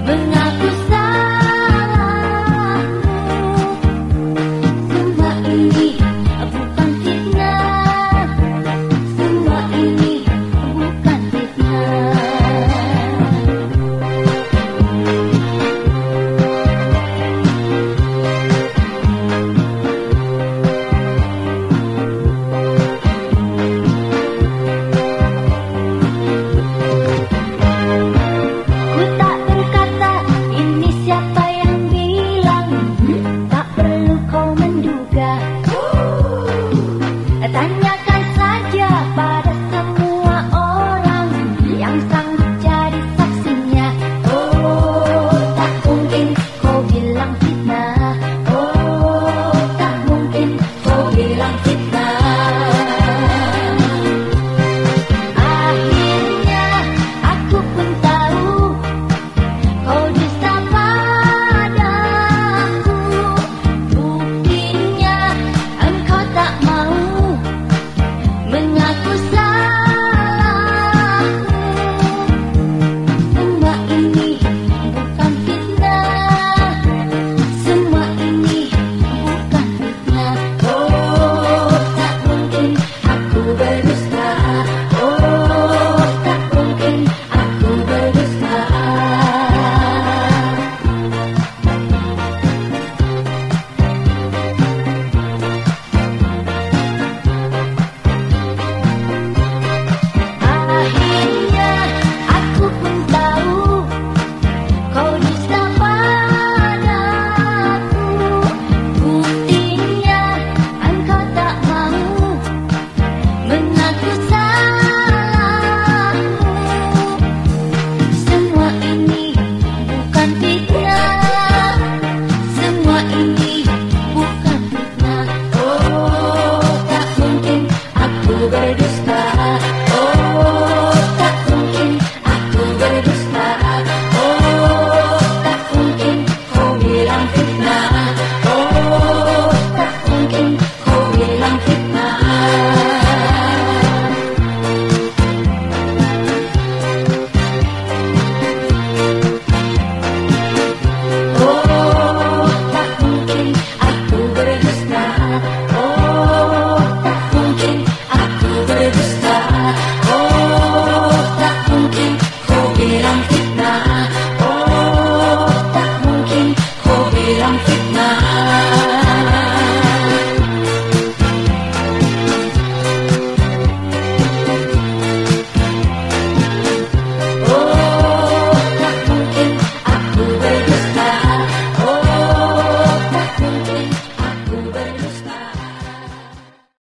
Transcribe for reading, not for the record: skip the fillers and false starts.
mengaku salahmu. Semua ini bukan fitnah, semua ini bukan fitnah. Ku tak berkata ini siapa yang bilang, tak perlu kau menduga. Tanyakan saja pada semua orang yang sanggup jadi saksinya. Oh, tak mungkin kau bilang fitnah. Oh, tak mungkin kau bilang fitnah. Akhirnya aku pun tahu kau dusta padaku. Buktinya engkau tak mau mengaku salahmu. Semua ini bukan fitnah, semua ini bukan fitnah. Oh, tak mungkin aku berdusta. Oh, tak mungkin aku berdusta. Akhirnya aku pun tahu kau dusta padaku. Buktinya engkau tak mau mengaku salahmu. Semua ini bukan fitnah, semua ini bukan fitnah. Oh, tak mungkin aku berdusta. Oh, tak mungkin aku berdusta. Oh, tak mungkin kau bilang fitnah. Oh, tak mungkin kau bilang fitnah. Oh, tak mungkin aku berdusta. Oh, tak mungkin aku berdusta. Oh, tak mungkin kau bilang fitnah. Oh, tak mungkin kau bilang fitnah.